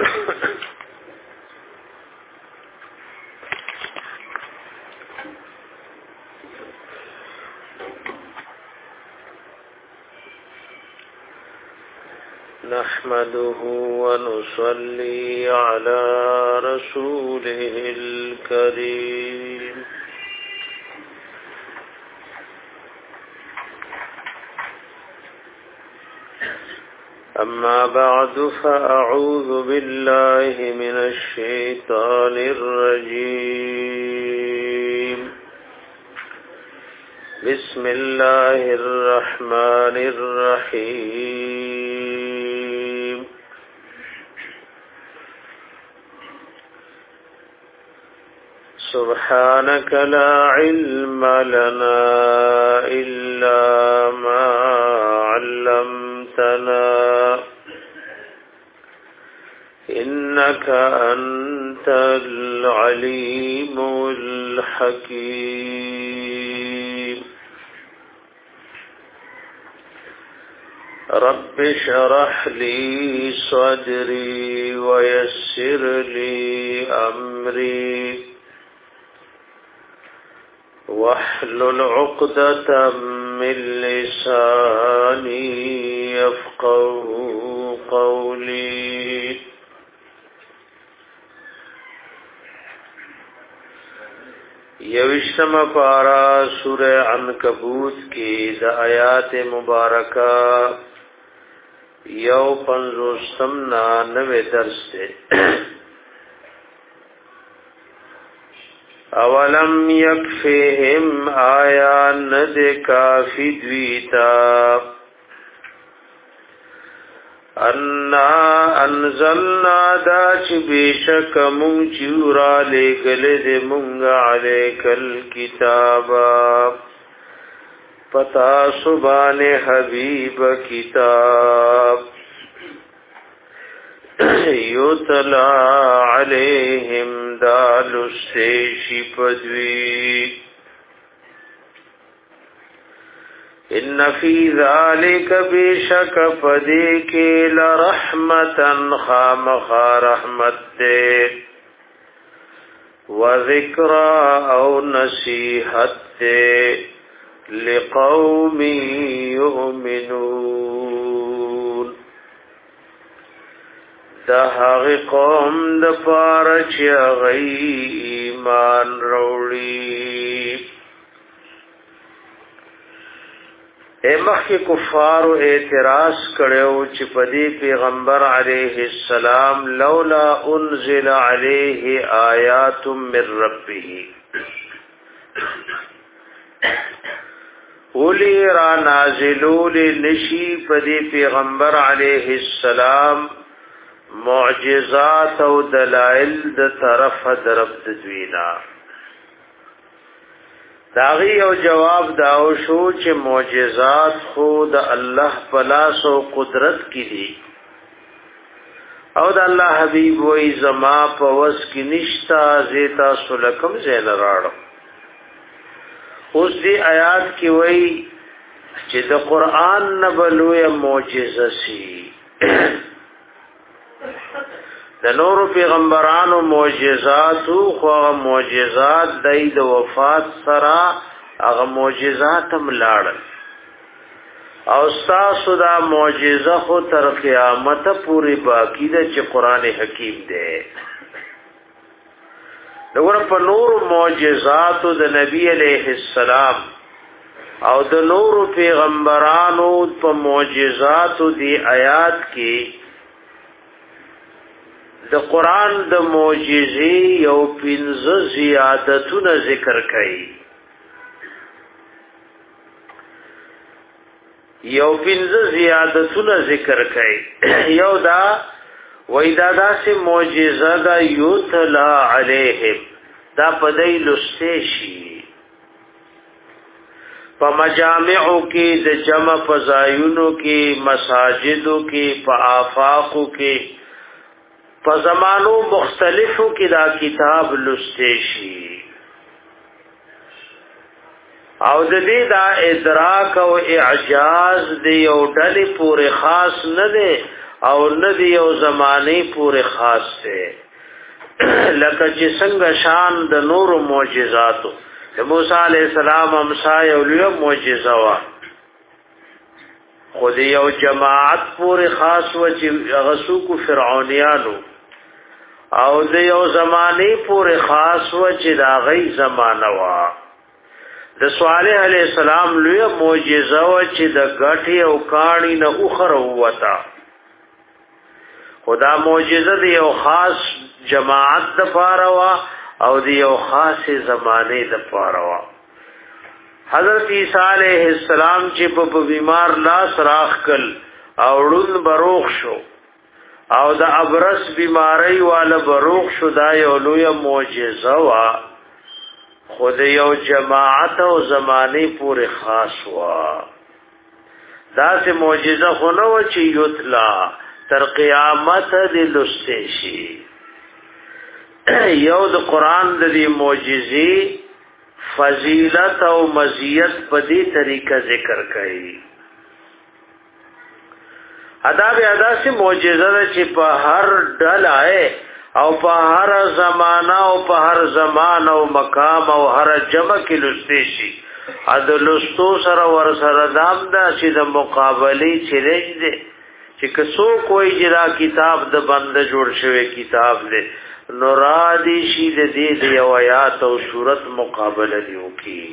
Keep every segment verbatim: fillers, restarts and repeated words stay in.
نحمده ونصلي على رسوله الكريم أما بعد فأعوذ بالله من الشيطان الرجيم بسم الله الرحمن الرحيم سبحانك لا علم لنا إلا ما علمتنا إنك أنت العليم الحكيم رب اشرح لي صدري ويسر لي أمري واحلل عقدة من لساني يفقهوا قولي یوشتم پارا سورہ عنکبوت کی دا آیات مبارکہ یو پنزوستم نا نوے درس دے اولم یکفہم آیا ند کافی دویتا انا انزلنا دا چی بیشک مونگ چورا لے گلے دے مونگ علیک الکتابا پتا سبان حبیب کتاب یتلا علیہم دالو سیشی پدوی ان فی ذالک بیشک پدے کے لرحمتا خامخ رحمت دے وذکرا او نصیحت دے لقوم یؤمنون دا حق قوم دا پارچ غی ایمان روڑی اے مخی کفار و اعتراض کڑیو چی پدی پیغمبر علیہ السلام لولا انزل علیہ آیات من ربه اولی را نازلول نشی پدی پیغمبر علیہ السلام معجزات و دلائل د طرف درب تدوینا داغی او جواب داو شو چې معجزات خود الله پلاس او قدرت کی دي او د الله حبیب وای زما په وس کې نشتا زیتا سلکم زین راړو اوس دی آیات کې وای چې د قران نه بلوې معجزه سي د نور پیغمبرانو معجزات خو معجزات دای د وفات سره هغه معجزات هم لاړل او تاسو دا معجزه خو تر قیامت پوری باقی ده چې قران حکیم ده دغه په نور معجزات د نبی علیہ السلام او د نور پیغمبرانو په معجزات دی آیات کې د قران د معجزې یو پنځه زیادتونه ذکر کړي یو پنځه زیادتونه ذکر کړي یو دا وېدا داسې معجزه دا یوتلا علیهم دا پدای لستشی په مجامعو کې د جمع فزایونو کې مساجدو کې په آفاقو کې په زمانو مختلفو کې دا کتاب لسته شي او د دې دا ادراک او اعجاز دی او ډلې پورې خاص نه دی او ندی یو زمانه پورې خاص دی لکه چې څنګه شان د نور معجزاتو موسی علیہ السلام امسا یو لوی معجزه وا خو دی یو جماعت پورې خاص و چې غسو کو فرعونیانو او د یو زمانه پورې خاص و چې دا غي زمانہ وا د صالح علیہ السلام لوی معجزه و چې د غټي او کاڼي نه اوخر وتا خدا معجزه دی یو خاص جماعت د پاره وا او دی یو خاص زمانه د پاره وا حضرت عیسی علیہ السلام چې په بیمار لاس راخ کل او ړوند بروخ شو او د ابرس بیماری والا بروخ شو دا یو لوی معجزه وا خود یو جماعت او زمانه پورې خاص وا دا سه معجزه خو نو چې یتلا تر قیامت د لستشي یو د قران د دې معجزې فضیلت او مزیت په دې طریقه ذکر کړي ادا به ادا سه معجزه چې په هر ډله او په هر زمانہ او په هر زمان او مقام او هر جمع کې لسته شي ا لستو سره ور سره دام دا چې د مقابله چیلنج دي چې کسو کوئی جرا کتاب د بند جوړ شوی کتاب دی نورادی شي د دې د آیات او صورت مقابله دیو کی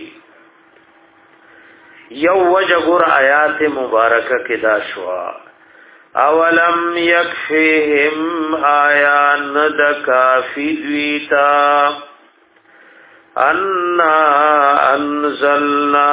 یو وجه ګور آیات مبارکه کې دا شوا اولم یکفیهم آیا ند کافی دویتا انا انزلنا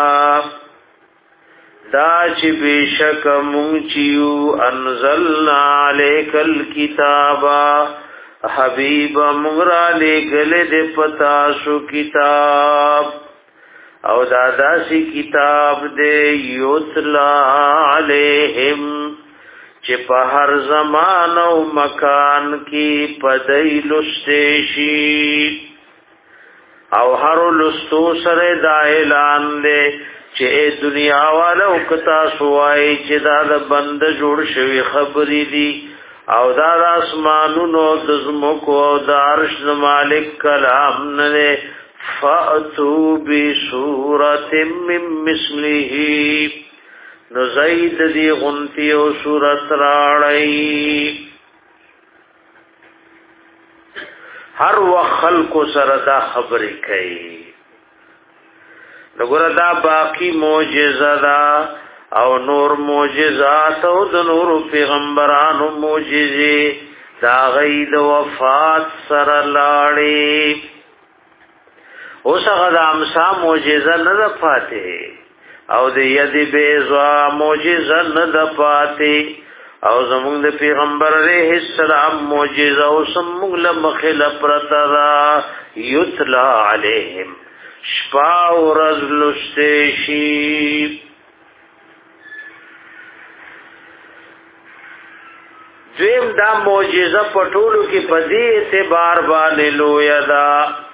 دا چی بیشک مونچیو انزلنا علیک الکتابا حبیب مغرا لگل دے پتاسو کتاب او دادا سی کتاب دے یتلا علیہم چې په هر زمان او مکان کې پدای لسته شي او هر لستو سره د اعلان دی چې دنیا والا او کتا سوای چې دا د بند جوړ شوی خبرې دي او دا د اسمانونو د زمکو او د عرش مالک کلام نه فاتو بسورۃ من مثله نو زید دی غنتی او صورت راړی هر وخلق سره دا خبرې کوي نګور دا باقی معجزه دا او نور معجزات او د نور پیغمبرانو معجزې دا غید وفات سره لاړی اوس هغه امسا معجزه نه پاتې او د ید بیزوا معجزه نه د پاتې او زمونږ د پیغمبر علیه السلام معجزه او سمونږ له مخل پرتا یتلا علیهم شپا ورځ لسته شي دویم دا معجزه پټولو کې په دې اعتبار باندې لوی دا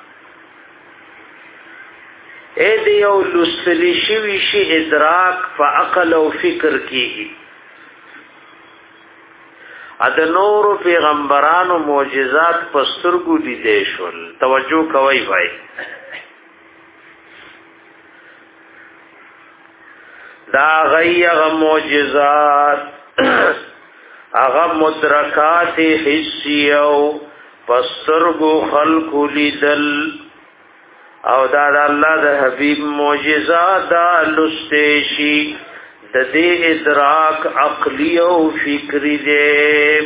اے دیو لستلی شوی شی ادراک فا عقل و فکر کی اد نور پیغمبران و معجزات پسترگو لیدے شل توجہ کوئی بھائی دا غی اغا معجزات اغا مدرکات حسیو پسترگو خلق لیدل او دا د الله د حبیب معجزات دا لستشی د دې ادراک عقلی او فکری دې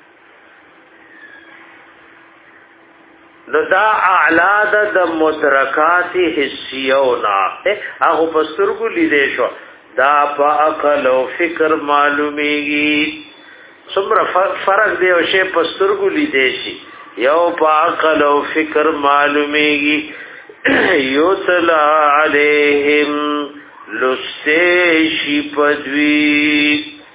نو دا اعلی د مدرکات حسیونا هغه پسترګو لیدې شو دا په عقل او فکر معلومیږي څومره فرق دی او شی پسترګو لیدې شي یو په عقل او فکر معلومیږي یتلا علیہم لستشی پدوی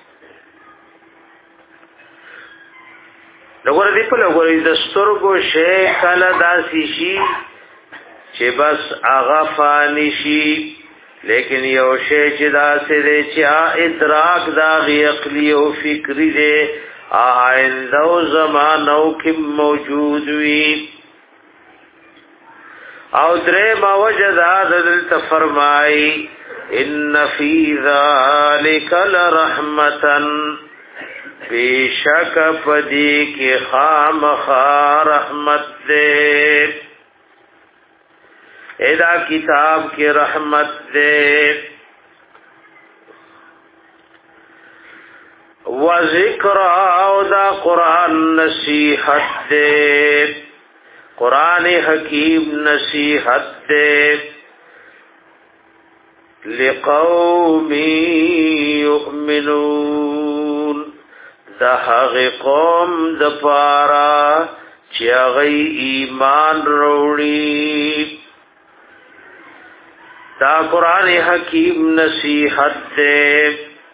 لگو ردی پا لگو ردی دسترگو شیخ کلا داسی شی چه بس آغا فانی شی لیکن یو شیخ چه داسی دے چه ادراک داغی اقلی و فکری دے آئندو زمانو کی موجود وی او درې ما وجدا دلت فرمائی ان فی ذالک لرحمتا بیشک پدی کی خام خا رحمت دے ادا کتاب کی رحمت دے و ذکر او دا قرآن نصیحت دے قرآن حکیم نصیحت دے لقوم یؤمنون دا حق قوم دا پارا چیغی ایمان روڑی دا قرآن حکیم نصیحت دے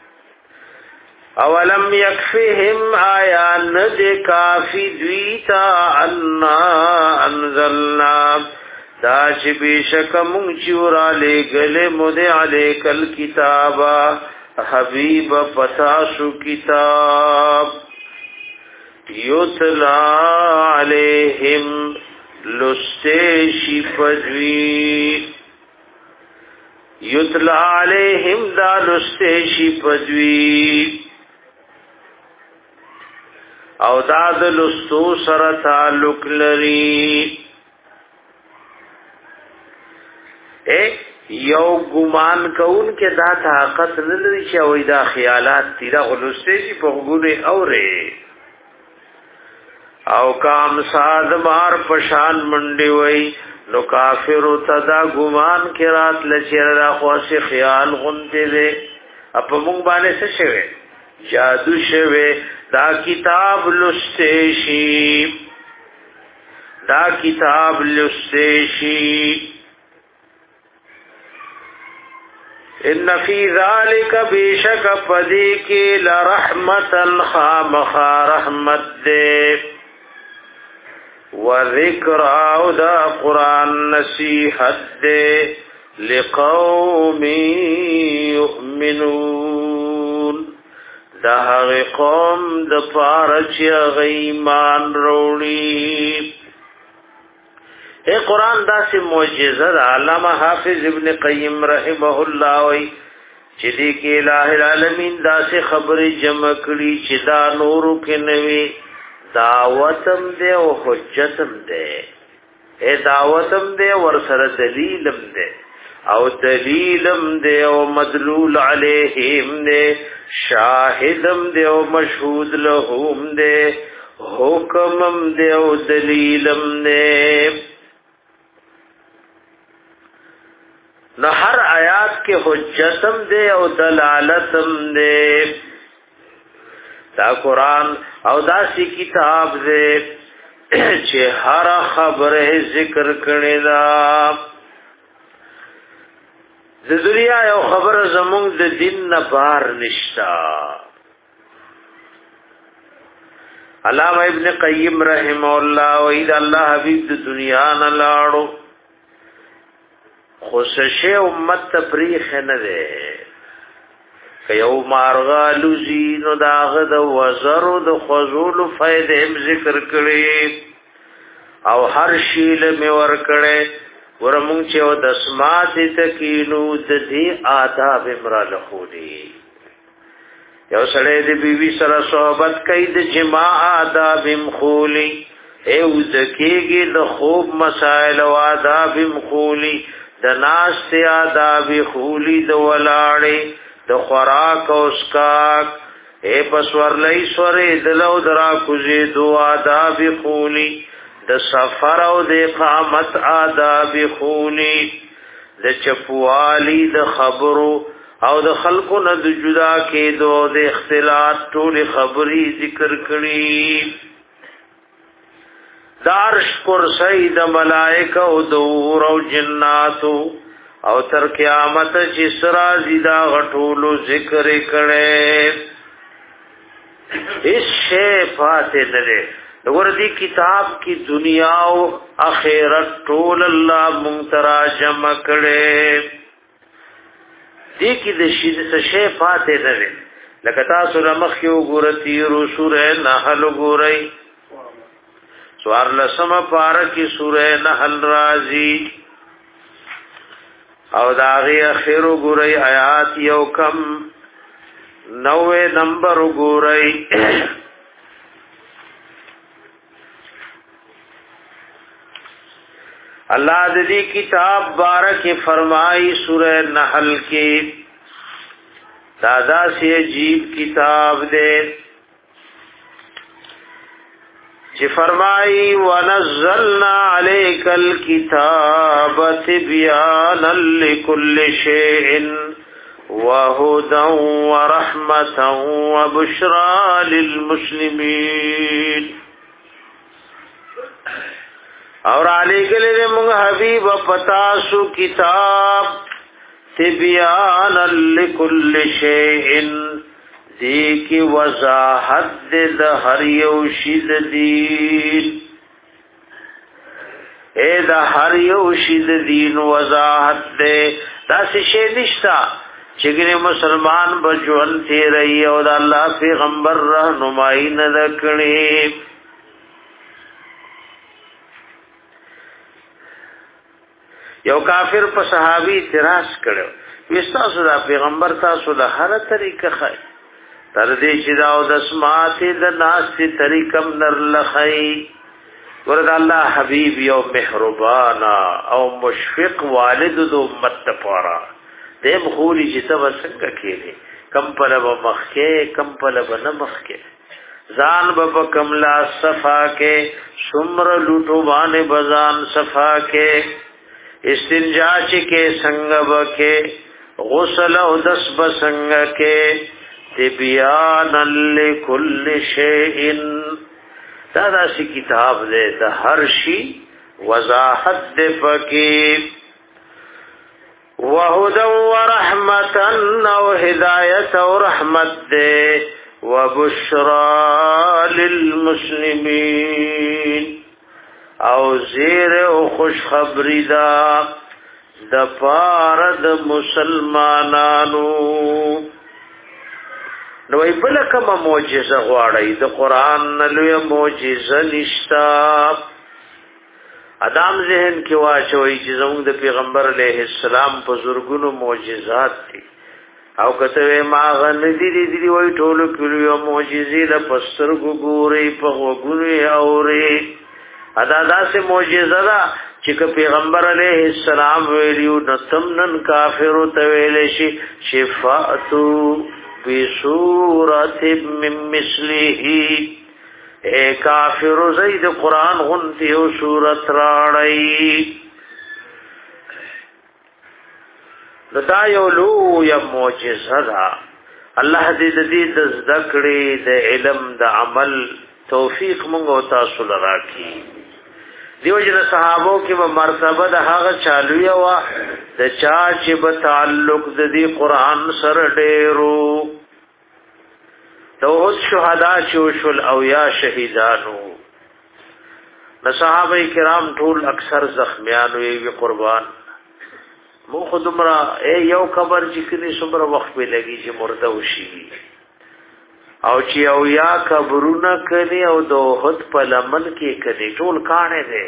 اولم یکفہم آیا ند کافی دویتا انا انزلنا دا چی بیشک منچورا لے گلے مدے علیک الکتابا حبیب پتاسو کتاب یتلا علیہم لستیشی پدوی یتلا علیہم دا لستیشی پدوی او دا د لستو سره تعلق لري اے یو ګمان کون کې دا طاقت نه لري چې وای دا خیالات تیرا غلسته شي په وګونه اوره او کام ساز مار پشان منډي وای نو کافر تدا ګمان کې رات لچیر را خواسه خیال غونته دي اپ موږ باندې څه شوه جادو شوه دا کتاب لستیشی دا کتاب لستیشی ان فی ذالک بیشک پدی کی لرحمتا خامخا رحمت دے و ذکر او دا قرآن نصیحت دے لقوم یؤمنون دا هغه قوم د پاره چې غیمان وروړي اے قرآن دا سه معجزه ده علامه حافظ ابن قیم رحمه الله وی چې دې کې الٰه العالمین دا سه خبره جمع کړي چې دا نورو کې نوي دعوتم دې او حجتم دې اے دعوتم دې ور سره دلیلم دې او دلیلم دې او مدلول علیہم دې شاہدم دے او مشہود لہم دے حکمم دے او دلیلم دے نہ ہر آیات کے حجتم دے او دلالتم دے دا قرآن او دا سی کتاب دے چھے ہر خبر ذکر کرنے دا د دنیا یو خبر زمونږ د دین نه بار نشتا علامه ابن قیم رحم الله و اذا الله حبیب د دنیا نه لاړو خوششه امت تفریخ نه ده که یو مارغا لوزینو داغه د وزر د خذول فائدې هم ذکر کړي او هر شیل می ور کړي ورمون چې او د اسمات تکینو د دې آداب امرال خودي یو سړی د بیوی سره صحبت کوي د جما آداب مخولي او ذکیږي د خوب مسائل او آداب مخولي د ناس ته آداب خولي د ولاړې د خوراک او اسکاک اے پسور لئی سورې دلو درا کوزي دو آداب خولي د سفر او د اقامت آداب خونی د چپوالی د خبرو او د خلقو نه د جدا کېدو د اختلاط ټول خبري ذکر کړي دارش کرسی د ملائکه او د اور او جناتو او تر قیامت چې سرا زیدا غټولو ذکر کړي اس شی فاتح نه وګوره دې کتاب کی دنیا او آخرت ټول الله منترا جمع کړي دې کې د شي د شی فاتح نه لکه تاسو رمخ کې وګورئ رو سورې نحل وګورئ سوار لسم پارکی سورہ نحل رازی او داغی اخیرو گورئی آیات یو کم نوے نمبر گورئی اللہ دی کتاب بارک فرمائی سورہ نحل کی دادا سے عجیب کتاب دے چې فرمائی ونزلنا عليك الكتاب تبيانا لكل شيء وهدى ورحمة وبشرى للمسلمين اور علیک لمن حبیب پتاسو کتاب تبیانا لكل شيء دی کی وضاحت دے دا ہر یو شید دین اے دا ہر یو شید دین وضاحت دے دا سی شے نشتا چگنے مسلمان بجوان تے رہی او دا اللہ پیغمبر رہنمائی ندکڑی یو کافر پا صحابی اعتراض کرو وستاسو دا پیغمبر تاسو دا ہر طریقہ خواہ تر دې چې دا او د اسمات د ناس طریقم نر لخی ورته الله حبیب یو مهربانا او مشفق والد د امت لپاره دې مخولي چې تب څنګه کېږي کم په لب مخکې کم په لب نه مخکې ځان به کملا صفا کې سمر لوټو باندې بزان صفا کې استنجا چې کې څنګه وکې غسل او دس بسنګ کې تبیانا لکل شیء دا دا سی کتاب دے دا ہر شی وضاحت دے پکی وہدا ورحمتا او ہدایت و رحمت دے وبشرى للمسلمین او زیر او خوش خبری دا دا پارد مسلمانانو نو ای بل کما معجزه غواړی د قران نلوی معجزه نشتا ادم ذهن کې واچوي چې زموږ د پیغمبر علیه السلام په زورګونو معجزات دي او کته ما غن دي دي دي وای ټولو کلیو معجزې د پستر ګوري په وګوري اوري ادا داسه معجزه ده چې پیغمبر علیه السلام ویلو نتمنن کافر ته ویل شي شفاعتو بسورت من مثله اے کافر زید قرآن غنتی و سورت راڑی لتا یولو یا موجزه دا اللہ دی دی دزدکڑی دا علم دا عمل توفیق منگو تاسو لراکی دیو جن صحابو کی با مرتبه دا حاغ چالویا وا دا چاچی با تعلق دا دی قرآن سر دیرو توحد شہداء چوشل او یا شہیدانو نصحابه کرام ټول اکثر زخمیانو وی قربان مو خودمرا اے یو خبر چې کلی صبر وخت په لګي چې مرده وشي او چې او یا قبرونه کړي او دوحد په لمن کې کړي ټول کانه دي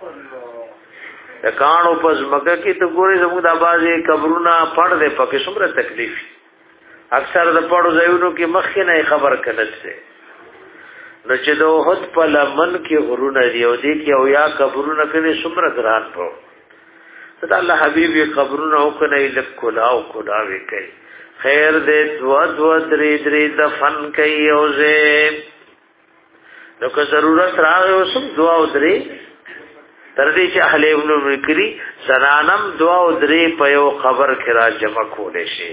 د کانو پس مګه کې ته ګوري زموږ د بازي قبرونه پړ دې پکې څومره تکلیف اکثر د پړو ځایونو کې مخکې نه خبر کړل شي نو چې دوحد په لمن کې غرونه دی او دې کې او یا قبرونه کړي څومره ګران په ته الله حبيب یې قبرونه او کنه لک کلا او کلا وی کوي خیر دې دوا دوا درې درې دفن کوي او زه نو که ضرورت راغی اوسم دعا او درې تر دې چې اهل ابن مکری زنانم دعا او درې په یو خبر کې را جمع کولې شي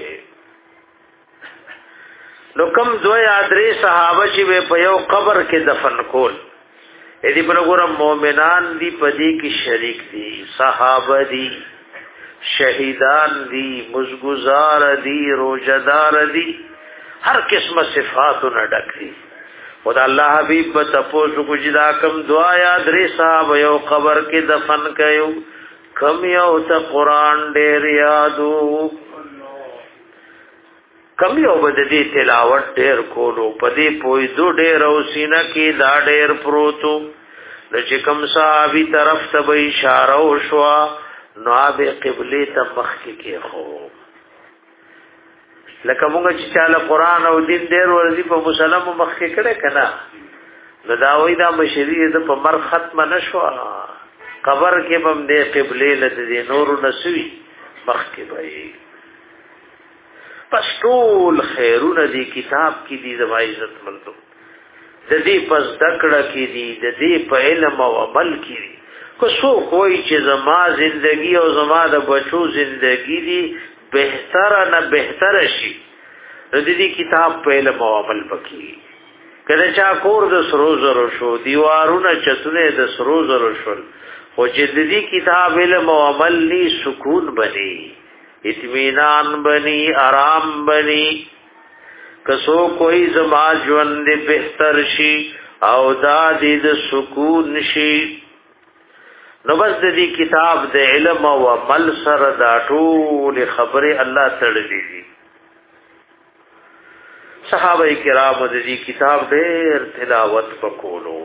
نو کم دو یا درې صحابه چې په یو قبر کې دفن کول دې په وګورم مؤمنان دي پدې کې شریک دي صحابه دي شهیدان دي مزګزار دي روزدار دي هر قسمه صفاتونه ډک دي خدا الله حبيب په تاسو کو جدا کم دعا یا درې صحابه یو قبر کې دفن کيو کم یو ته قران ډېر یادو کم یو بد دې تلاوت ډېر کولو پدې پوي دو ډېر او سینا کې دا ډېر پروتو د چې کوم صحابي طرف ته به اشاره وشوا نو به قبله ته مخ کې خو لکه موږ چې چاله قران او دین ډېر ورزي په مسلمان مخ کې کړه کنه نو دا وای دا مشری د په مر ختم نشو قبر کې بم دې قبله لته نور نسوي مخ کې وای پس ټول خیرونه دی کتاب کی دی زما عزت مندو د دې پس دکړه کی دی د دې په علم او عمل کی دی کو سو کوئی چې زما زندگی او زما د بچو زندگی دی بهتر نه بهتر شي د دې کتاب په علم او عمل پکې کله چا کور د سرو زرو شو دیوارونه چتونه د سرو زرو شول خو چې د دې کتاب علم او عمل لی سکون بني اطمینان بنی آرام بنی کسو کوئی زما ژوند بهتر شي او دا د سکون شي نو بس د دې کتاب د علم او عمل سره دا ټول خبره الله تړلې دي صحابه کرام د دې کتاب ډېر تلاوت وکولو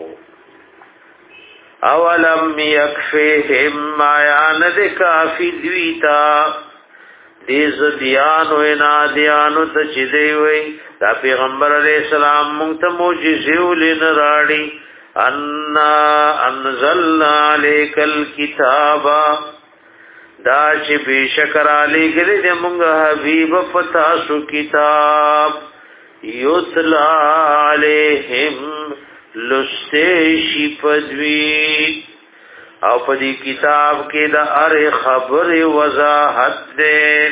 اولم یکفیهم ما یعنی کافی دویتا دیز دیانو انا دیانو تا چی دیوئی دا پیغمبر علیہ السلام مونگتا موجزیو لین راڑی انا انزلنا علیک الكتابا دا چی بیشکر علی گلی دی مونگا حبیب فتاسو کتاب یتلا علیہم لستیشی پدوی او پدی کتاب کې دا ار خبر وضاحت دے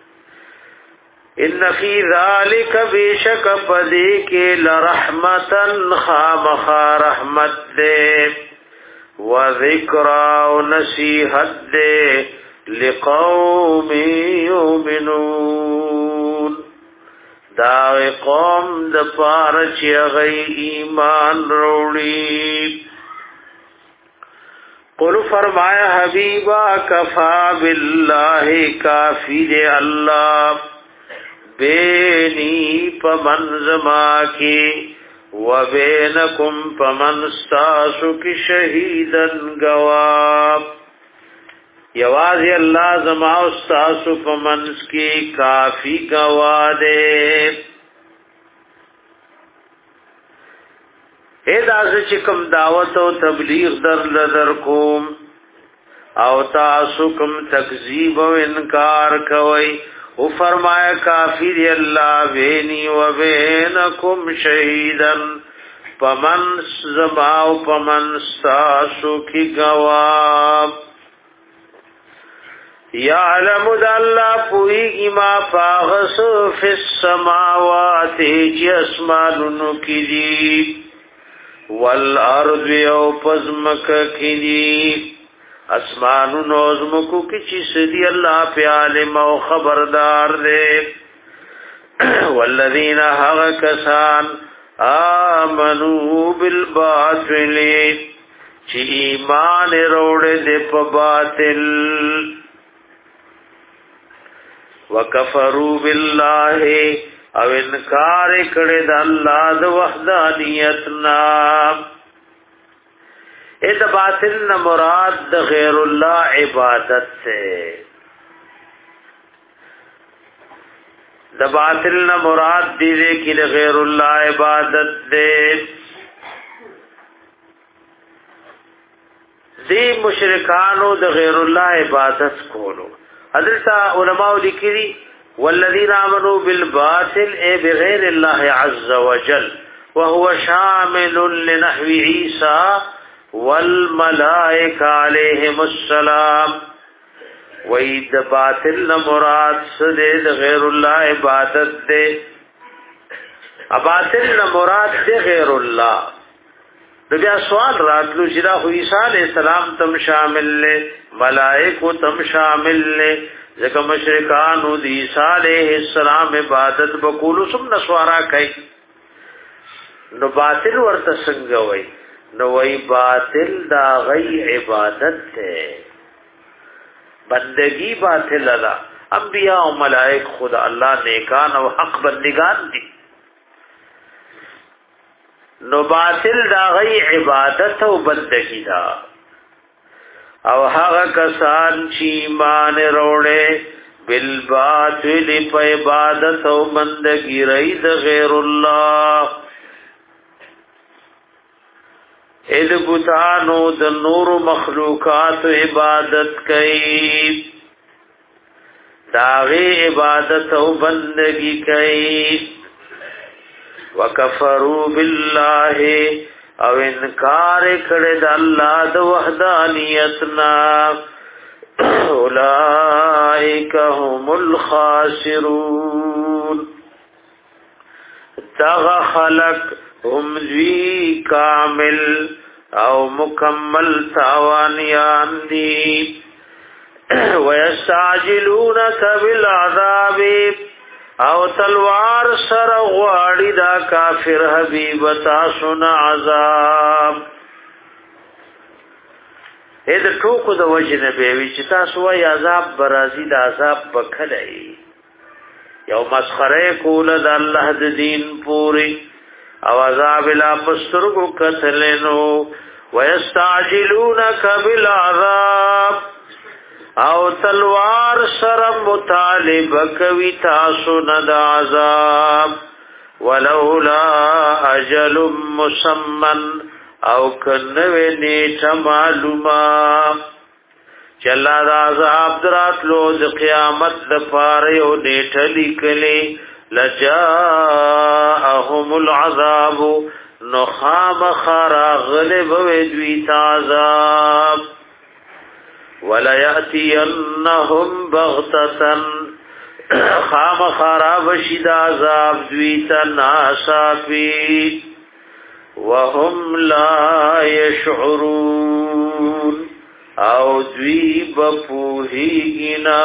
ان فی ذالک بیشک پدی کې لرحمتن خامخ رحمت دے و ذکر و نصیحت دے لقوم یؤمنون دا قوم د پاره چې غي ایمان وروړي قل فرمایا حبیبا کفا باللہ کافی دے اللہ بینی پمن زما کی و بینکم پمن ستاسو کی شہیدن گواب یوازی اللہ زما ستاسو پمن کی کافی گوا دے اے داسه چې کوم دعوت او تبلیغ در لدر کوم او تاسو کوم تکذیب او انکار کوي او فرمایا کافی دی الله بینی و بینکم شهیدن پمن زما او پمن تاسو کی گواه یعلم ذا الله پوئی ما فاغس فی السماوات جسمانو کی دی والارض یو پزمک کینی اسمانو نوزمکو کی چیز دی اللہ پی عالم و خبردار دے والذین حق کسان آمنو بالباطل چی ایمان روڑ دے پا باطل وکفرو باللہ او انکار کړه د الله د وحدانیت نا اې د باطل نه مراد د غیر الله عبادت سے د باطل نه مراد دې کې د غیر الله عبادت دې دې مشرکانو د غیر الله عبادت کولو حضرت علماء لیکلي والذين آمنوا بالباطل اي بغير الله عز وجل وهو شامل لنحو عيسى والملائكة عليهم السلام وید باطل مراد سد غیر الله عبادت دے باطل مراد دے غیر الله نو بیا سوال راتلو چې دا خو عیسی علیہ السلام تم شامل لے ملائکو تم شامل لے ځکه مشرکان او د عیسی علیہ السلام عبادت وکولو سم نسوارا کوي نو باطل ورته څنګه وای نو وای باطل دا غي عبادت ته بندگی باطل ادا انبیاء او ملائک خدا الله نیکان او حق بندگان دي نو باطل دا غي عبادت او بندگی دا او هغه کسان چې ایمان وروړي بالباطل په عبادت او بندگی رئی د غیر الله اذ بوتانو د نور مخلوقات عبادت کوي داغی عبادت او بندگی کوي وکفروا بالله او انکار کړه د الله د وحدانیتنا اولئک هم الخاسرون تغ خلق هم ذی کامل او مکمل تاوانیان دی ويستعجلونك بالعذاب او تلوار سر غواړي دا کافر حبیب تاسو نه عذاب اې د ټوکو د وجه نه به وی چې تاسو وايي عذاب برازي د عذاب بکلای یو مسخره کول د الله د دین پوری او عذاب لا پسترګو کتلنو ويستعجلونك بالعذاب او تلوار سر مطالبه کوي تاسو نه د عذاب ولولا اجل مسمن او کنوې نیټه معلومه چلا د عذاب دراتلو د قیامت د پاره یو نیټه لیکلې لجاءهم العذاب نخام خرا غلب دوی عذاب ولا ياتينهم بغتة خام خراب شد عذاب دویت ناسافی وهم لا يشعرون او دوی بپوهیگنا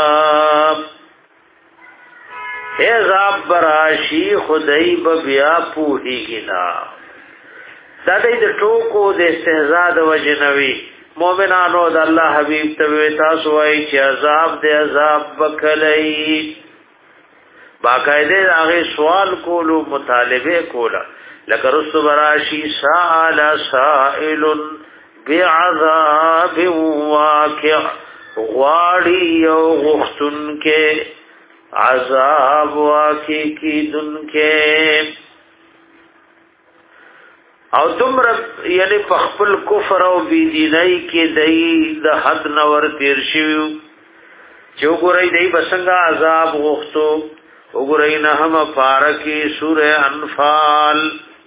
عذاب براشی خدای ببیا پوهیگنا دا دی د ټوکو د استهزاء د وجنوي مومنانو د الله حبیب ته تاسو وایي چې عذاب دې عذاب بکلای باقاعده هغه سوال کولو مطالبه کولا لکه رسو براشی سائل سائل بعذاب واقع غواړي او غختن کې عذاب واقع کی دن کې او تمر یعنی په خپل کفر او بی دینۍ کې دای د حد نور تیر شیو چې وګورئ دای بسنګ عذاب غوښتو وګورئ نه هم فارکی سوره انفال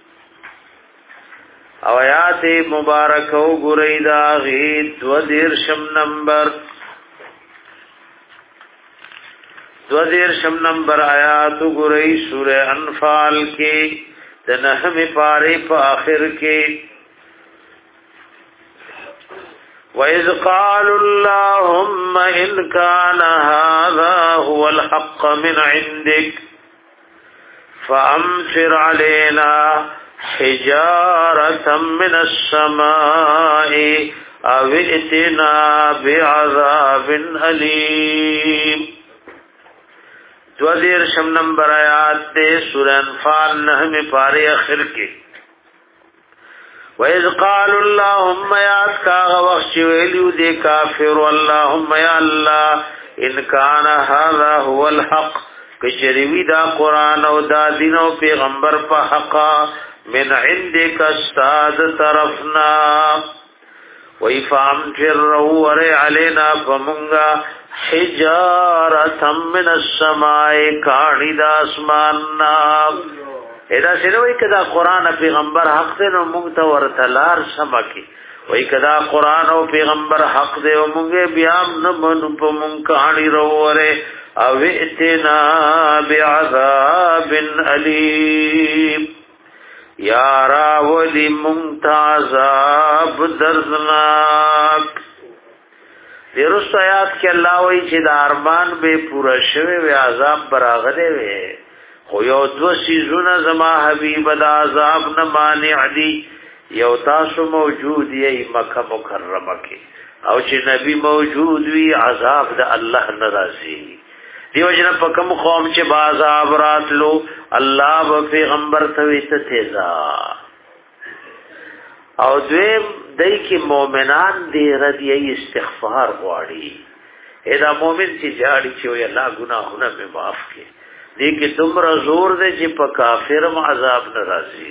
او آیات مبارک وګورئ دا غي دو دیرشم نمبر دو دیرشم نمبر آیات وګورئ سوره انفال کې د نهم پاره په آخر کې وَإِذْ قَالُوا اللَّهُمَّ إِنْ كَانَ هَذَا هُوَ الْحَقَّ مِنْ عِنْدِكَ فَأَمْطِرْ عَلَيْنَا حِجَارَةً مِنَ السَّمَاءِ أَوْ ائْتِنَا بِعَذَابٍ أَلِيمٍ دو دیر شم نمبر آیات دے سورہ انفال نحم پارے اخر کے وَإِذْ قَالُوا اللَّهُمَّ يَا كَاغَ وَخْشِ وَيْلِيُ دے کافر اللهم یا اللہ ان کان هذا هو الحق کچریوی دا قرآن او دا دین او پیغمبر په حقا من عندك استاد طرفنا وَإِفَامْتِرْ رَوَّرِ عَلَيْنَا فَمُنْغَا حجارة من السماء کانی دا اسماننا ادا سنوی کدا قرآن پیغمبر حق دے نو مونگتا ورطلار سمکی وی کدا قرآن و پیغمبر حق دے و مونگے بیام نمانو پا مونگ کانی روورے او ائتنا بعذاب علیم یارا ولی مونگتا عذاب دردناک دیرست آیات کې الله وایي چې د ارمان به پورا شوه وي عذاب براغله وي خو یو دو سيزونه زما حبيب د عذاب نه مانع دي یو تاسو موجود یې مکه مکرمه کې او چې نبی موجود وي عذاب د الله ناراضي دیو جن په کوم قوم چې عذاب راتلو الله به پیغمبر ته ویته تیزا او دویم دای کی مؤمنان دی رضی استغفار غواړي ادا مؤمن چې جاړي چې وي الله ګناهونه به معاف کړي دې کې دومره زور دی چې په کافر م عذاب ناراضي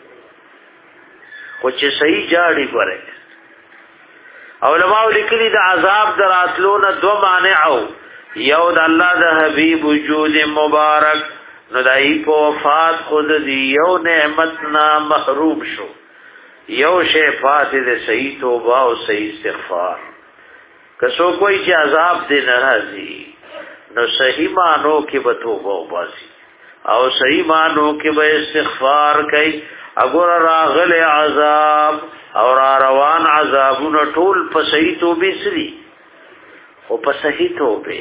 خو چې صحیح جاړي غره علماء لیکلي د عذاب دراتلو نه دو مانعو یو د الله د حبیب وجود مبارک نو دای په وفات خود دی یو نعمت نا محروم شو یو شی فاتح د صحیح توبه او صحیح استغفار کسو کوئی چې عذاب دې ناراضي نو صحیح مانو کې به توبه وباسي او صحیح مانو کې به استغفار کوي اگر راغله عذاب او را روان عذابونه ټول په صحیح توبه سری او په صحیح توبه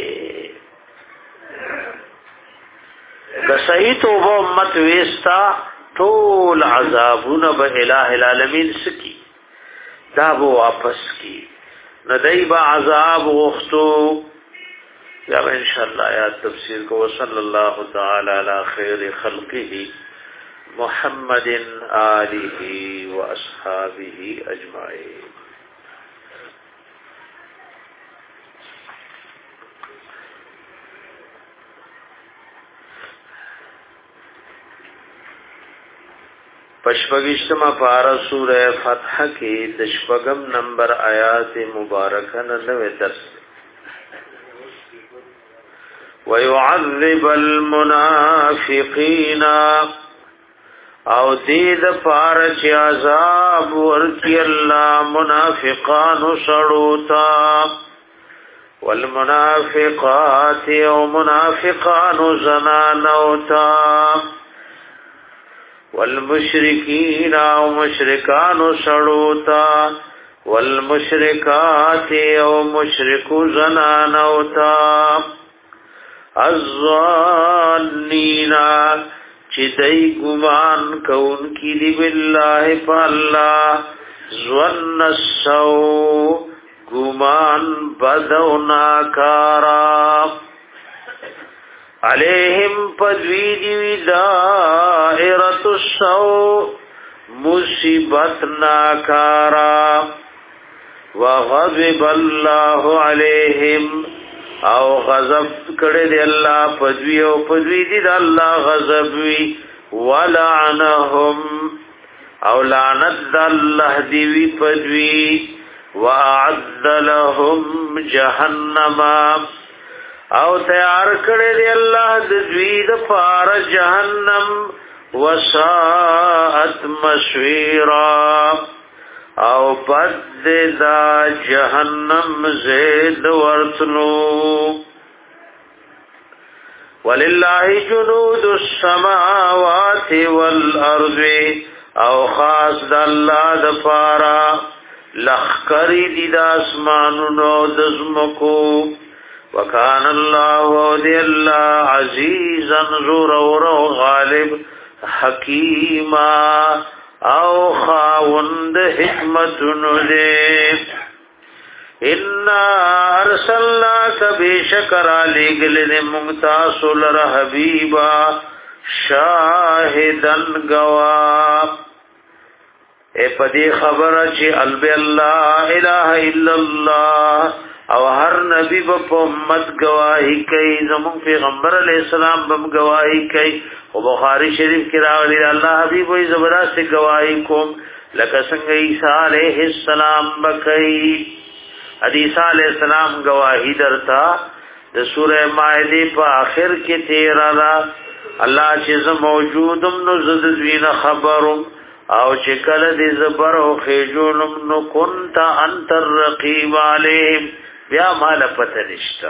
که صحیح توبه امت وستا ټول عذابونه به الٰه العالمین سکی دا به واپس کی ندای با عذاب وختو یا ان شاء الله آیات تفسیر کو صلی الله تعالی علی خیر خلقه محمد آله و اصحابہ اجمعین. پشپگشتما پارا سورہ فتح کی دشپگم نمبر آیات مبارکہ نوے درس وَيُعَذِّبَ الْمُنَافِقِينَ او دید پارچ عذاب ورکی اللہ منافقان سڑوتا والمنافقات او منافقان زنانوتا والمشرکین او مشرکان سڑوتا والمشرکات او مشرکو زنانوتا الظانین چی دی گمان کون کی دی باللہ پا اللہ ظن السو گمان بدو ناکارا علیہم پدویدی دائرت السو مصیبت ناکارا وغضب اللہ علیہم او غضب کړه دی الله پدوی او پدوی دی د الله غضب وی ولعنهم او لعنت د الله دی وی پدوی واعد لهم جهنم او تیار کړه دی الله د دوی د پار جهنم وساءت مشویرا او بد دا جهنم زید ورتلو وللہ جنود السماوات والارض او خاص د الله د پارا لخکری دی د اسمانونو د زمکو وکان الله دی الله عزیزا ذو غالب حکیما او خاوند حکمت نده انا ارسلناک بیشکر علی گلن ممتاصل رحبیبا شاہدن گواب اے پدی خبر چی البی اللہ الہ الا اللہ او هر نبی با پا امت گواہی کئی زمان پیغمبر علیہ السلام بم گواہی کئی و بخاری شریف کی راولی اللہ حبیب وی زبرا سے گواہی کوم لکا سنگ عیسیٰ علیہ السلام بکئی عیسیٰ علیہ السلام گواہی درتا د سورہ مائده پا آخر کی تیرا دا اللہ چیز موجودم نو زددوین خبرم او چکل دی زبر و خیجونم نو کنتا انتر رقیب علیہم بیا مال پتہ نشتا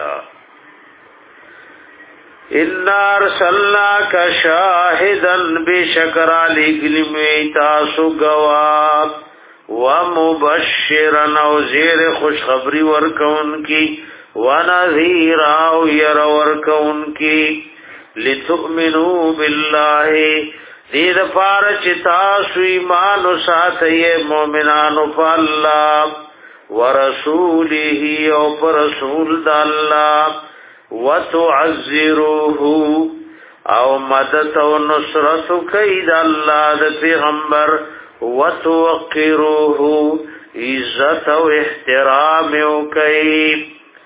انا ارسلناک شاہدن بشکر علی گلمی تاسو گواب ومبشرن او زیر خوشخبری ورکون کی ونذیرا او یر ورکون کی لتؤمنو باللہ دید پارچ تاسو ایمانو ساتی مومنانو پا اللہ ورسوله او پر رسول د الله وتعزروه او مدد او نصرت کید الله د پیغمبر وتوقروه عزت او احترام او کید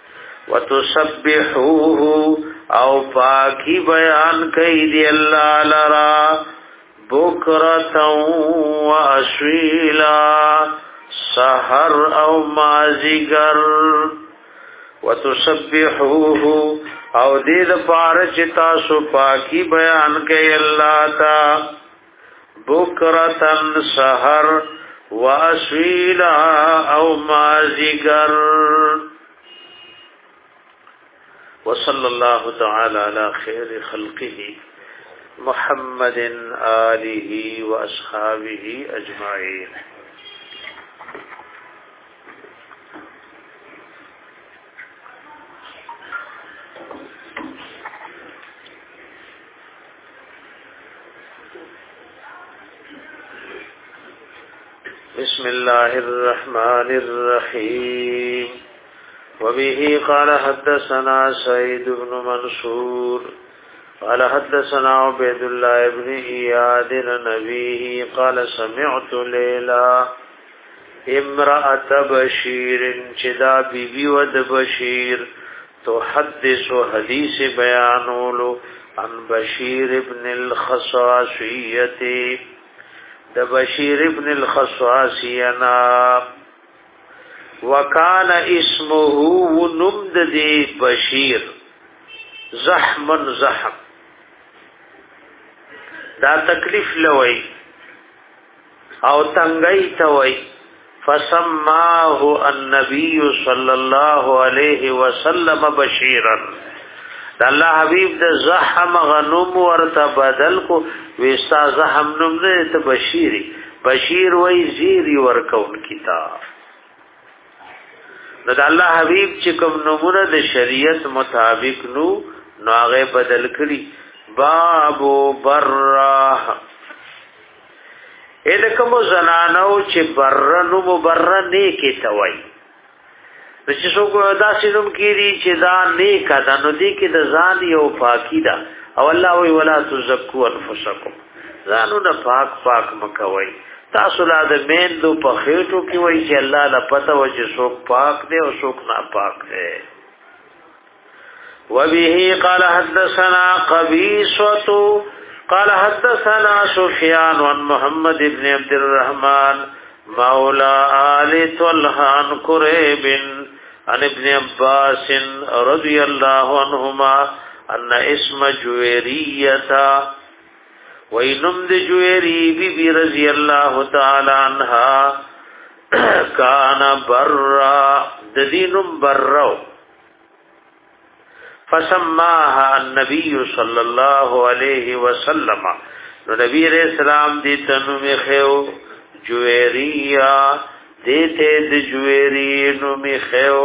وتسبحوه او پاکی بیان کید الله لرا بکرتا و اسویلا سحر او مازیگر وتسبحوه او دې د پاره چې تاسو پاکي بیان کوي الله تا بکرتن سحر واسویلا او مازیگر وصلى الله تعالى على خير خلقه محمد آله واصحابه اجمعين. بسم الله الرحمن الرحيم. وبه قال حدثنا سعيد بن منصور قال حدثنا عبيد الله بن اياد النبي قال سمعت ليلى امرأة بشير چدا بی بی ود بشير تحدث حديث بيانولو عن بشير ابن الخصاصية د بشیر ابن الخصاصینا وکان اسمه ونمد دی بشیر زحمن زحم دا تکلیف لوي او تنگئی توي فسماه النبي صلى الله عليه وسلم بشيرا الله حبیب د زحم غنوم ورته بدل کو وستا زحم نوم دې ته بشیری بشیر وای زیری ورکون کتاب نو د الله حبیب چې کوم نمونه د شریعت مطابق نو نو هغه بدل کړي باب براه اې د کوم زنانو چې برنو مبرن نه کې توي چې څوک دا سينوم کړي چې دا نیک ده نو دې کې د ځان یو پاکي ده او الله وی ولا تزکو انفسکم ځانو نه پاک پاک مکوي تاسو لا د مین دو په خېټو کې وای چې الله لا پته و چې څوک پاک دی او څوک نه پاک دی. وبه قال حدثنا قبيصة قال حدثنا سفيان عن محمد بن عبد الرحمن مولى آل طلحة عن قريب عن ابن عباس رضي الله عنهما ان اسم جويرية وینم د جويري بي بي رضي الله تعالى عنها كان برا د دینم برو فسماها النبي صلى الله عليه وسلم نو نبی رسول سلام دې تنو میخو جويريا دیتے د جويري نو میخو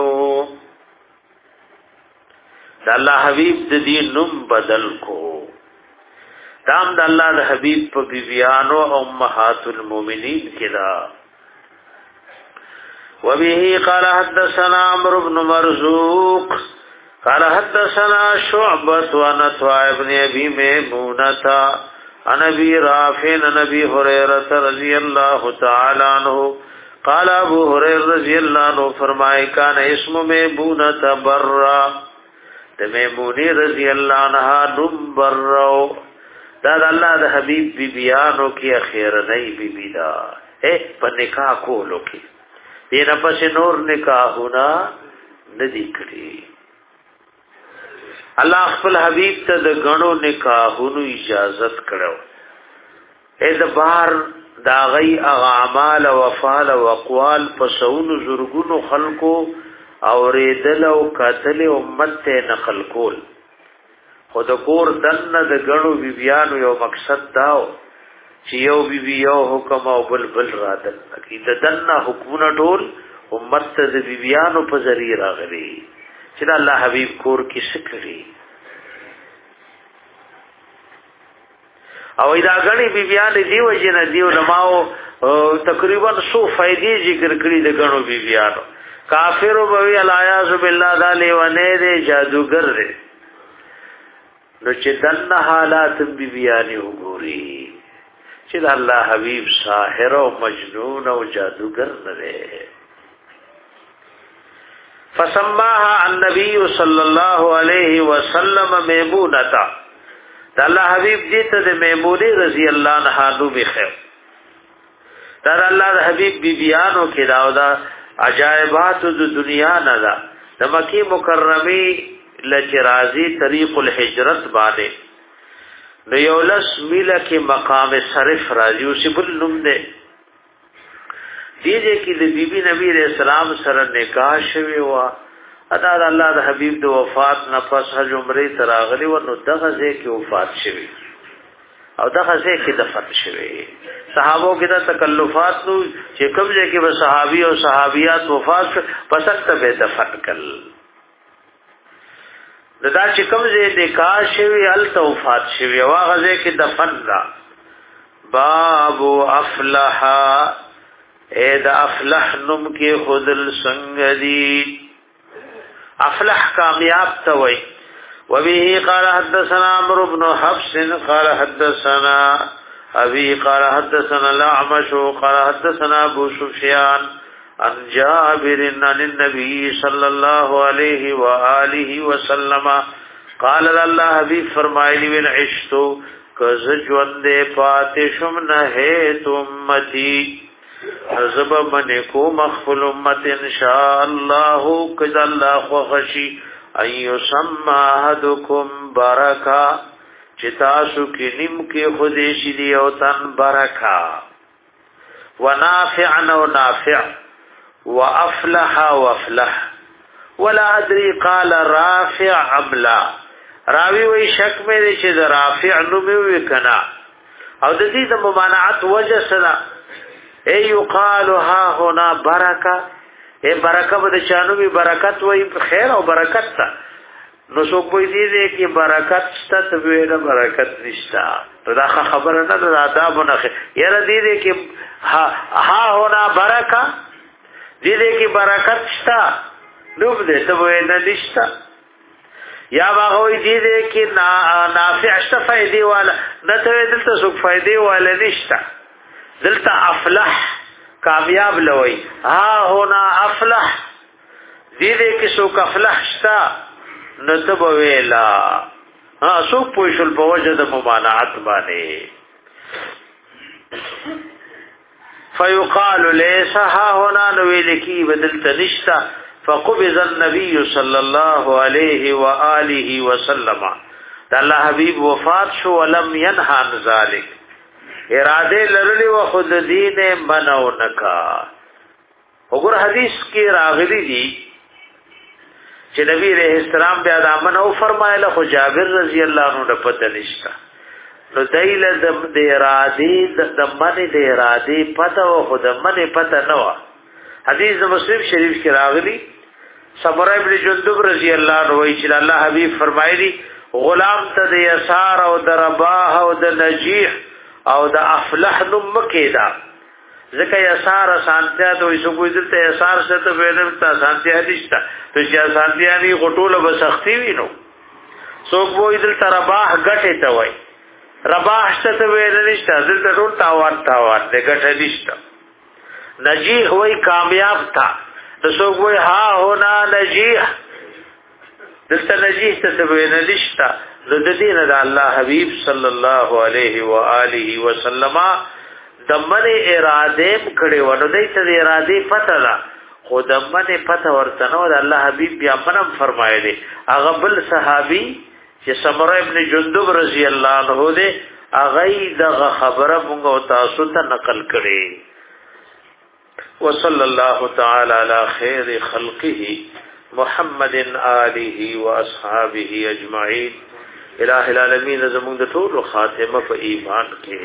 د الله حبيب د دې نوم بدل کو دام د الله د حبيب په بیبيانو او امهات المؤمنین کدا. وبه قال حدثنا عمرو بن مرزوق قال حدثنا شعبة عن عطاء بن ابي ميمونة عن ابي رافع عن ابي هريرة رضي الله تعالى عنه قال ابو هريرة رضي الله عنه فرمائے کان اسم میمونة برا د میمونی رضی الله عنها نم برو دا الله د حبیب بی بیانو کی اخیر نئی بی بی دا اے په نکاح کولو کی دینه پس نور نکاحونا ندی کړي الله خپل حبیب ته د غنو نکاحونو اجازت کړو اے د بار دا غي اعمال او افعال او اقوال په سونو زرګونو خلقو او ریدل او قاتل امت ته نقل کول خود کور دنه د غنو بیبیانو یو مقصد داو چې یو بیبي یو حکم او بل بل را دل کی د دنه حکمونه ټول امت ته د بیبیانو په ذریعہ راغلي چې الله حبیب کور کې سکري او دا غني بیبیان دیو جن دیو لماو تقریبا سو فائدې ذکر کړی د غنو بیبیانو کافر وبوي الیاذ بالله ذالی ونه دې جادوګر دې نو چې دن حالات بی بیانی وګوري چې الله حبیب ساحر او مجنون او جادوگر نه دی. فسماها النبي صلى الله عليه وسلم میمونة. دا الله حبیب دې ته د میمونې رضی الله عنها نو بخیر. دا الله د حبیب بیبیانو کې دا او دا عجایبات د دنیا نه دا د مکی مکرمه لچرازی طریق الحجرت باندې نو یو لس میله کې مقام صرف راځي او سبل نوم دی. دیجه کې د بیبي نبی رسول سلام سره نکاح شوی و. ادا د الله د حبیب د وفات نه پس حج عمره تراغلی و نو دغه ځای کې وفات شوی او دغه ځای کې دفن شوی. صحابو کې د تکلفات نو چې کوم ځای کې به صحابي او صحابيات وفات پسند به دفن کړل. دا چې کوم ځای نکاح شوی ال توفات شوی او هغه ځای کې دفن را. باب افلح اے دا افلح نم کې خودل څنګه دی. افلح کامیاب ته وای. وبه قال حدثنا عمرو بن حفص قال حدثنا ابي قال حدثنا الاعمش قال حدثنا ابو سفيان عن جابر عن النبي صلى الله عليه واله وسلم قال الله حبيب فرمایلی وین عشتو کز ژوند پاتشم نه ہے امتی عذاب من کو مخفل امت ان شاء الله کذ الله خوشی ايو سماحدکم برکا چتاسو کی نیم کې خودی شدی او تن برکا ونافع و نافع وافلح وافلح ولا ادري قال رافع ابلا. راوی وی شک مې دې چې رافع نو مې وکنا او د دې د ممانعت وجه سره اي يقال ها هنا برکه اے برکه بده چانو به برکت وای خیر او برکت تا نو څوک وای دې کې برکت ست ته نه برکت نشتا. دا خبره نه ده آداب نه یره دې کې ها ها هنا برکه دې کې برکت شتا دوب دې ته وای نه نشتا. یا باغوی دې کې نافع شته فائدې والا نه ته دلته څوک فائدې والا نشتا. دلته افلح کامیاب لوي ها هنا افلح دې دې کې څوک افلح شتا نتب ویلا ها څوک پوښل په وجه د ممانعت باندې. فيقال ليس ها هنا نویل کی بدل تنشتا. فقبض النبي صلى الله عليه واله وسلم. الله حبيب وفات شو ولم ينهى عن ذلك. اراده لرلی و خود دین منو نکا. وګور حدیث کې راغلی دی چې نبی رحم السلام بیا د منو فرمایله خو جابر رضی الله عنه د پته نشتا. نو دایل د اراده د منې د اراده پته و خود منې پته نه و. حدیث مسلم شریف کې راغلی سمره ابن جندب رضی الله عنه وی چې الله حبیب فرمایلی غلام ته د یسار او د رباح او د نجیح او د افلح نو مکیدا ځکه یسار سانتیا ته وي څوک دلته یسار څه ته ویل ته سانتیا دشتا ته چې سانتیا نه غټوله به سختي وینو څوک وې دلته رباح غټه ته وای رباح څه ته ویل نشته دلته ټول تاوان تاوان د غټه نشته. نجیح وای کامیاب تا د څوک وای ها ہونا نجیح دلته نجیح څه ویل نشته. د دین د الله حبیب صلی الله علیه و آله وسلم د من اراده کړي ونه دای ته اراده پته ده خو د من پته ورته نو د الله حبیب بیا منم فرمایلی. هغه بل صحابي چې سمره ابن جندب رضی الله عنه دې هغه دغه خبره موږ تاسو ته نقل کړي. وصلی الله تعالی علی خیر خلقه محمد آله و اصحابه اجمعین. الہ العالمین زمون د ټول خاتمه په ایمان کې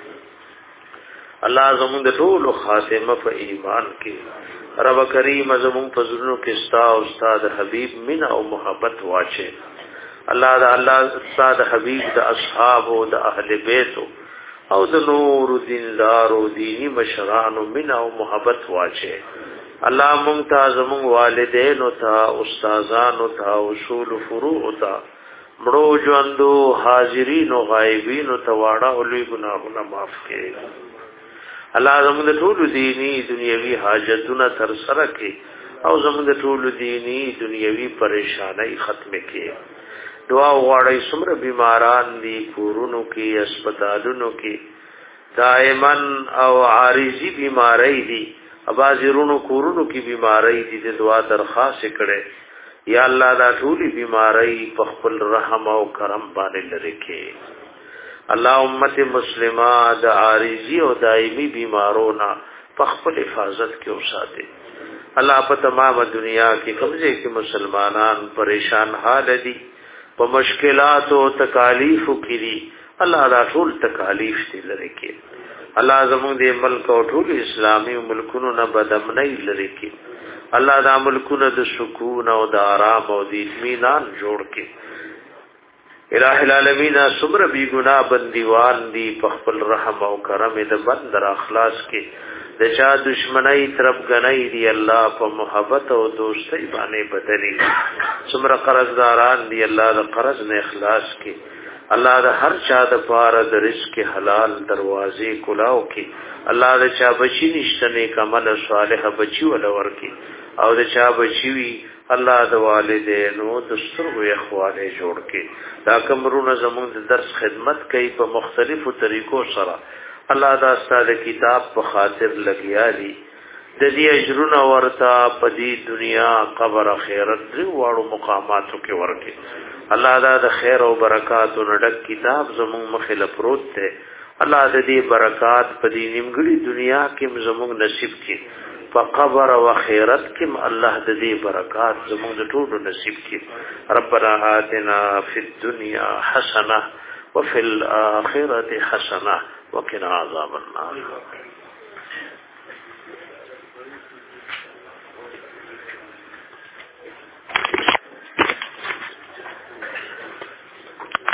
الله زمون د ټول خاتمه په ایمان کې رب کریم زمون په زړونو کې ستا او استاد حبیب مینا او محبت واچي. الله دا الله استاد حبیب د اصحاب او د اهل بیت او د نور دیندار او دینی مشران مینا او محبت واچي. الله مونږ ته زمون والدین او ته استادان او ته اصول فروع او ته مړو ژوندو حاضرین او غایبین او تواړه او لوی ګناهونه معاف کړي الله زموږ ټول دینی دنیوي حاجتونه تر سره کړي او زموږ ټول دینی دنیوي پریشانای ختم کړي دعا وغواړئ څومره بیماران دي کورونو کې هسپتالونو کې دائما او عارضی بیماری دي اباظرونو کورونو کې بیماری دي د دعا درخواست کړي یا الله دا ټولي بیماری په خپل رحم او کرم باندې لري کې الله امت مسلمه د عارضی او دایمي بیمارونو په خپل حفاظت کې اوساته الله په تمام دنیا کې کومځه کې مسلمانان پریشان حال دي په مشکلات او تکالیف کې دي الله دا ټول تکالیف دې لري کې الله زموږ دې ملک او ټول اسلامي ملکونو نه بدامنۍ لري کې الله دا ملکونه د سکون او د آرام او د اطمینان جوړ کې الہ العالمین صبر بی گناہ بندیوان دی په خپل رحم او کرم د بندر اخلاص کې د چا دشمنی طرف غنۍ دی الله په محبت او دوستۍ باندې بدلی څومره قرضداران دی الله د قرض نه اخلاص کې الله د هر چا د پاره د رزق حلال دروازې کلاو کې الله د چا بچی نشته نیک عمل صالح بچی ول ورکی او د چا بچی وی الله د والدینو د سترګو اخواله جوړ کې دا کومرونه زموږ د درس خدمت کوي په مختلفو طریقو سره الله دا ستاسو کتاب په خاطر لګیا دي د دې اجرونه ورته په دې دنیا قبر اخرت دې واړو مقاماتو کې ورکي الله دا د خیر او برکات او ډک کتاب زموږ مخې له پروت دی الله دې برکات په دې نیمګړي دنیا کې زموږ نصیب کړي په قبر او اخرت کې الله دې برکات زموږ ټول نصیب کړي ربنا آتنا فی الدنيا حسنه وفي الاخره حسنه وقنا عذاب النار